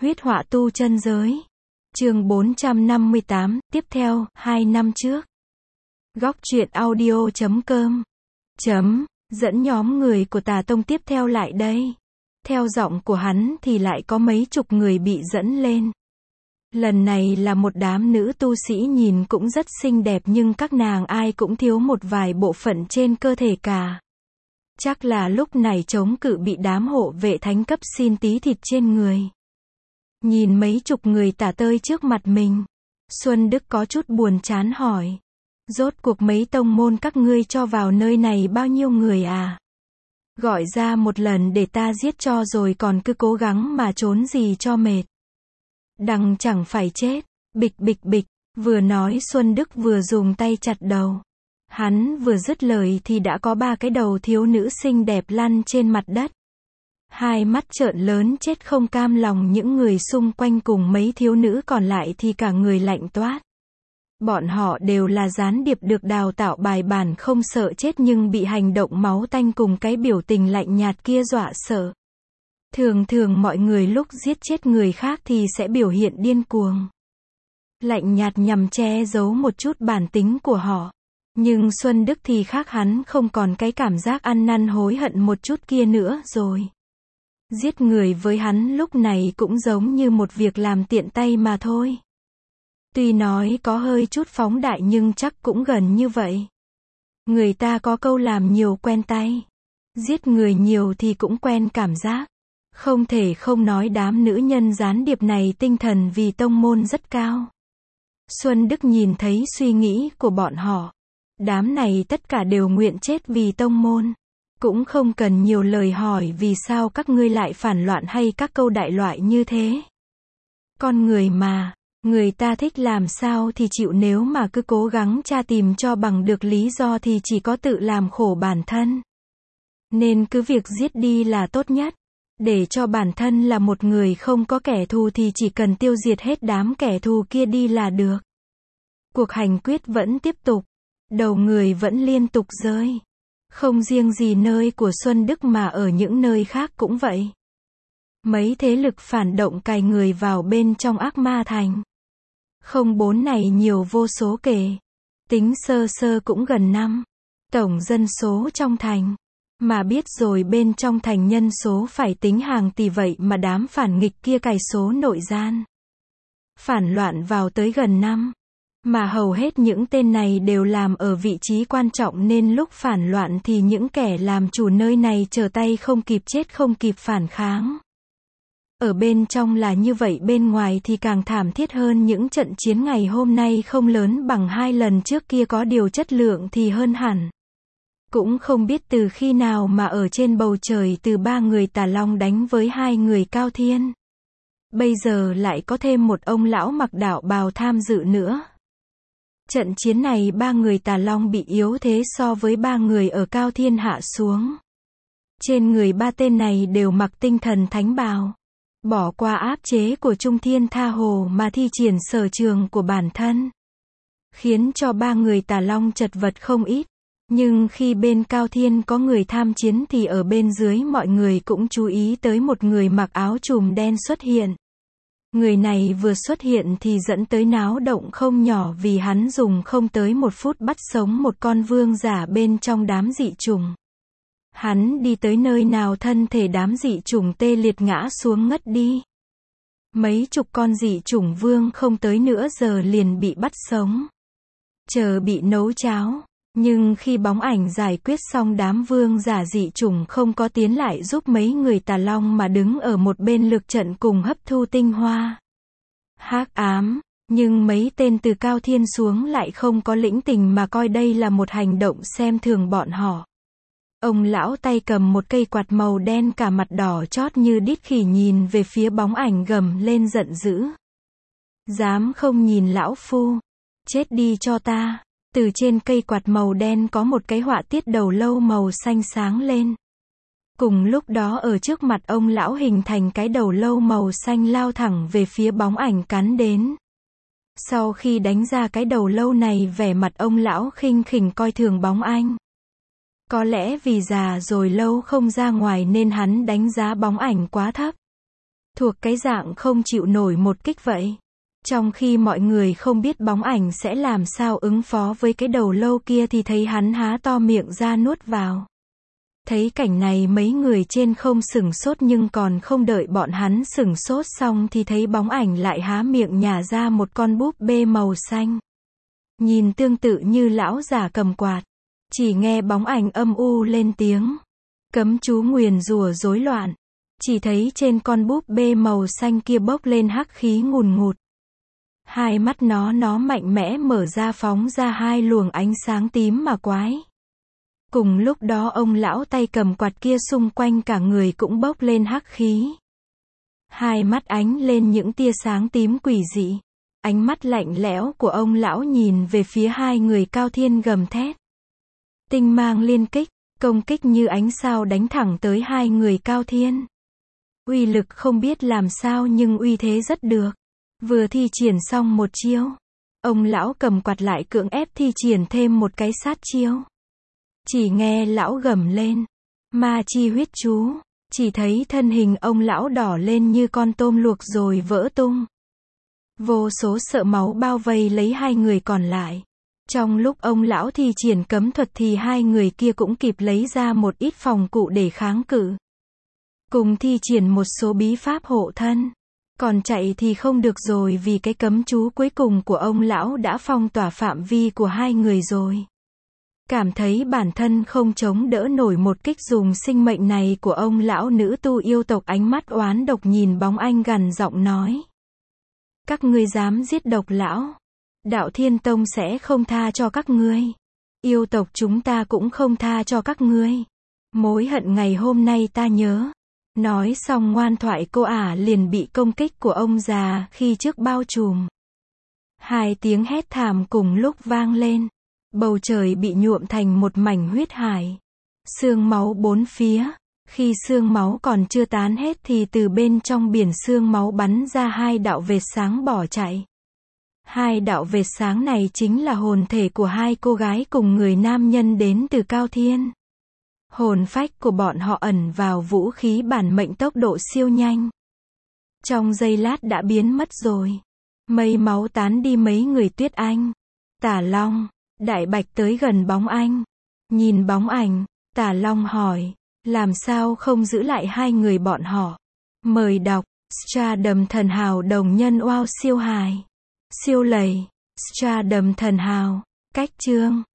Huyết họa tu chân giới. Chương 458, tiếp theo, 2 năm trước. Góc truyện audio.com dẫn nhóm người của Tà Tông tiếp theo lại đây. Theo giọng của hắn thì lại có mấy chục người bị dẫn lên. Lần này là một đám nữ tu sĩ nhìn cũng rất xinh đẹp nhưng các nàng ai cũng thiếu một vài bộ phận trên cơ thể cả. Chắc là lúc này chống cự bị đám hộ vệ thánh cấp xin tí thịt trên người. Nhìn mấy chục người tả tơi trước mặt mình, Xuân Đức có chút buồn chán hỏi. Rốt cuộc mấy tông môn các ngươi cho vào nơi này bao nhiêu người à? Gọi ra một lần để ta giết cho rồi còn cứ cố gắng mà trốn gì cho mệt. Đằng chẳng phải chết. Bịch bịch bịch, vừa nói Xuân Đức vừa dùng tay chặt đầu. Hắn vừa dứt lời thì đã có 3 cái đầu thiếu nữ xinh đẹp lăn trên mặt đất. Hai mắt trợn lớn chết không cam lòng, những người xung quanh cùng mấy thiếu nữ còn lại thì cả người lạnh toát. Bọn họ đều là gián điệp được đào tạo bài bản không sợ chết nhưng bị hành động máu tanh cùng cái biểu tình lạnh nhạt kia dọa sợ. Thường thường mọi người lúc giết chết người khác thì sẽ biểu hiện điên cuồng. Lạnh nhạt nhằm che giấu một chút bản tính của họ. Nhưng Xuân Đức thì khác, hắn không còn cái cảm giác ăn năn hối hận một chút kia nữa rồi. Giết người với hắn lúc này cũng giống như một việc làm tiện tay mà thôi. Tuy nói có hơi chút phóng đại nhưng chắc cũng gần như vậy. Người ta có câu làm nhiều quen tay. Giết người nhiều thì cũng quen cảm giác. Không thể không nói đám nữ nhân gián điệp này tinh thần vì tông môn rất cao. Xuân Đức nhìn thấy suy nghĩ của bọn họ. Đám này tất cả đều nguyện chết vì tông môn. Cũng không cần nhiều lời hỏi vì sao các ngươi lại phản loạn hay các câu đại loại như thế. Con người mà, người ta thích làm sao thì chịu, nếu mà cứ cố gắng tra tìm cho bằng được lý do thì chỉ có tự làm khổ bản thân. Nên cứ việc giết đi là tốt nhất. Để cho bản thân là một người không có kẻ thù thì chỉ cần tiêu diệt hết đám kẻ thù kia đi là được. Cuộc hành quyết vẫn tiếp tục. Đầu người vẫn liên tục rơi. Không riêng gì nơi của Xuân Đức mà ở những nơi khác cũng vậy. Mấy thế lực phản động cài người vào bên trong Ác Ma Thành. Không, 4 này nhiều vô số kể. Tính sơ sơ cũng gần 5. Tổng dân số trong thành. Mà biết rồi bên trong thành nhân số phải tính hàng tỷ, vậy mà đám phản nghịch kia cài số nội gian. Phản loạn vào tới gần 5. Mà hầu hết những tên này đều làm ở vị trí quan trọng nên lúc phản loạn thì những kẻ làm chủ nơi này trở tay không kịp, chết không kịp phản kháng. Ở bên trong là như vậy, bên ngoài thì càng thảm thiết hơn. Những trận chiến ngày hôm nay không lớn bằng 2 lần trước kia, có điều chất lượng thì hơn hẳn. Cũng không biết từ khi nào mà ở trên bầu trời từ 3 người Tà Long đánh với 2 người Cao Thiên. Bây giờ lại có thêm một ông lão mặc đạo bào tham dự nữa. Trận chiến này 3 người Tà Long bị yếu thế so với 3 người ở Cao Thiên hạ xuống. Trên người 3 tên này đều mặc tinh thần thánh bào. Bỏ qua áp chế của Trung Thiên Tha Hồ mà thi triển sở trường của bản thân. Khiến cho 3 người Tà Long chật vật không ít. Nhưng khi bên Cao Thiên có người tham chiến thì ở bên dưới mọi người cũng chú ý tới một người mặc áo trùm đen xuất hiện. Người này vừa xuất hiện thì dẫn tới náo động không nhỏ vì hắn dùng không tới 1 phút bắt sống một con vương giả bên trong đám dị chủng. Hắn đi tới nơi nào thân thể đám dị chủng tê liệt ngã xuống ngất đi. Mấy chục con dị chủng vương không tới nửa giờ liền bị bắt sống. Chờ bị nấu cháo. Nhưng khi bóng ảnh giải quyết xong đám vương giả dị chủng không có tiến lại giúp mấy người Tà Long mà đứng ở một bên lược trận cùng hấp thu tinh hoa. Hắc ám, nhưng mấy tên từ Cao Thiên xuống lại không có lĩnh tình mà coi đây là một hành động xem thường bọn họ. Ông lão tay cầm một cây quạt màu đen cả mặt đỏ chót như đít khỉ nhìn về phía bóng ảnh gầm lên giận dữ. Dám không nhìn lão phu, chết đi cho ta. Từ trên cây quạt màu đen có một cái họa tiết đầu lâu màu xanh sáng lên. Cùng lúc đó ở trước mặt ông lão hình thành cái đầu lâu màu xanh lao thẳng về phía bóng ảnh cắn đến. Sau khi đánh ra cái đầu lâu này, vẻ mặt ông lão khinh khỉnh coi thường bóng ảnh. Có lẽ vì già rồi lâu không ra ngoài nên hắn đánh giá bóng ảnh quá thấp. Thuộc cái dạng không chịu nổi một kích vậy. Trong khi mọi người không biết bóng ảnh sẽ làm sao ứng phó với cái đầu lâu kia thì thấy hắn há to miệng ra nuốt vào. Thấy cảnh này mấy người trên không sửng sốt, nhưng còn không đợi bọn hắn sửng sốt xong thì thấy bóng ảnh lại há miệng nhả ra một con búp bê màu xanh. Nhìn tương tự như lão già cầm quạt. Chỉ nghe bóng ảnh âm u lên tiếng cấm chú nguyền rủa rối loạn. Chỉ thấy trên con búp bê màu xanh kia bốc lên hắc khí ngùn ngụt. Hai mắt nó mạnh mẽ mở ra, phóng ra hai luồng ánh sáng tím mà quái. Cùng lúc đó ông lão tay cầm quạt kia xung quanh cả người cũng bốc lên hắc khí. Hai mắt ánh lên những tia sáng tím quỷ dị. Ánh mắt lạnh lẽo của ông lão nhìn về phía hai người Cao Thiên gầm thét. Tinh mang liên kích, công kích như ánh sao đánh thẳng tới hai người Cao Thiên. Uy lực không biết làm sao nhưng uy thế rất được. Vừa thi triển xong một chiêu, ông lão cầm quạt lại cưỡng ép thi triển thêm một cái sát chiêu. Chỉ nghe lão gầm lên, ma chi huyết chú, chỉ thấy thân hình ông lão đỏ lên như con tôm luộc rồi vỡ tung. Vô số sợ máu bao vây lấy hai người còn lại. Trong lúc ông lão thi triển cấm thuật thì hai người kia cũng kịp lấy ra một ít phòng cụ để kháng cự. Cùng thi triển một số bí pháp hộ thân. Còn chạy thì không được rồi, vì cái cấm chú cuối cùng của ông lão đã phong tỏa phạm vi của hai người rồi. Cảm thấy bản thân không chống đỡ nổi một kích dùng sinh mệnh này của ông lão, nữ tu yêu tộc ánh mắt oán độc nhìn bóng anh gằn giọng nói. Các ngươi dám giết độc lão, Đạo Thiên Tông sẽ không tha cho các ngươi. Yêu tộc chúng ta cũng không tha cho các ngươi. Mối hận ngày hôm nay ta nhớ. Nói xong ngoan thoại cô ả liền bị công kích của ông già khi trước bao trùm. Hai tiếng hét thảm cùng lúc vang lên. Bầu trời bị nhuộm thành một mảnh huyết hải. Xương máu bốn phía. Khi xương máu còn chưa tán hết thì từ bên trong biển xương máu bắn ra hai đạo vệt sáng bỏ chạy. Hai đạo vệt sáng này chính là hồn thể của hai cô gái cùng người nam nhân đến từ Cao Thiên. Hồn phách của bọn họ ẩn vào vũ khí bản mệnh tốc độ siêu nhanh. Trong giây lát đã biến mất rồi. Mây máu tán đi, mấy người Tuyết Anh, Tả Long, Đại Bạch tới gần bóng anh. Nhìn bóng ảnh, Tả Long hỏi, làm sao không giữ lại hai người bọn họ? Mời đọc, Stardom thần hào đồng nhân wow siêu hài. Siêu lầy, Stardom thần hào, cách chương.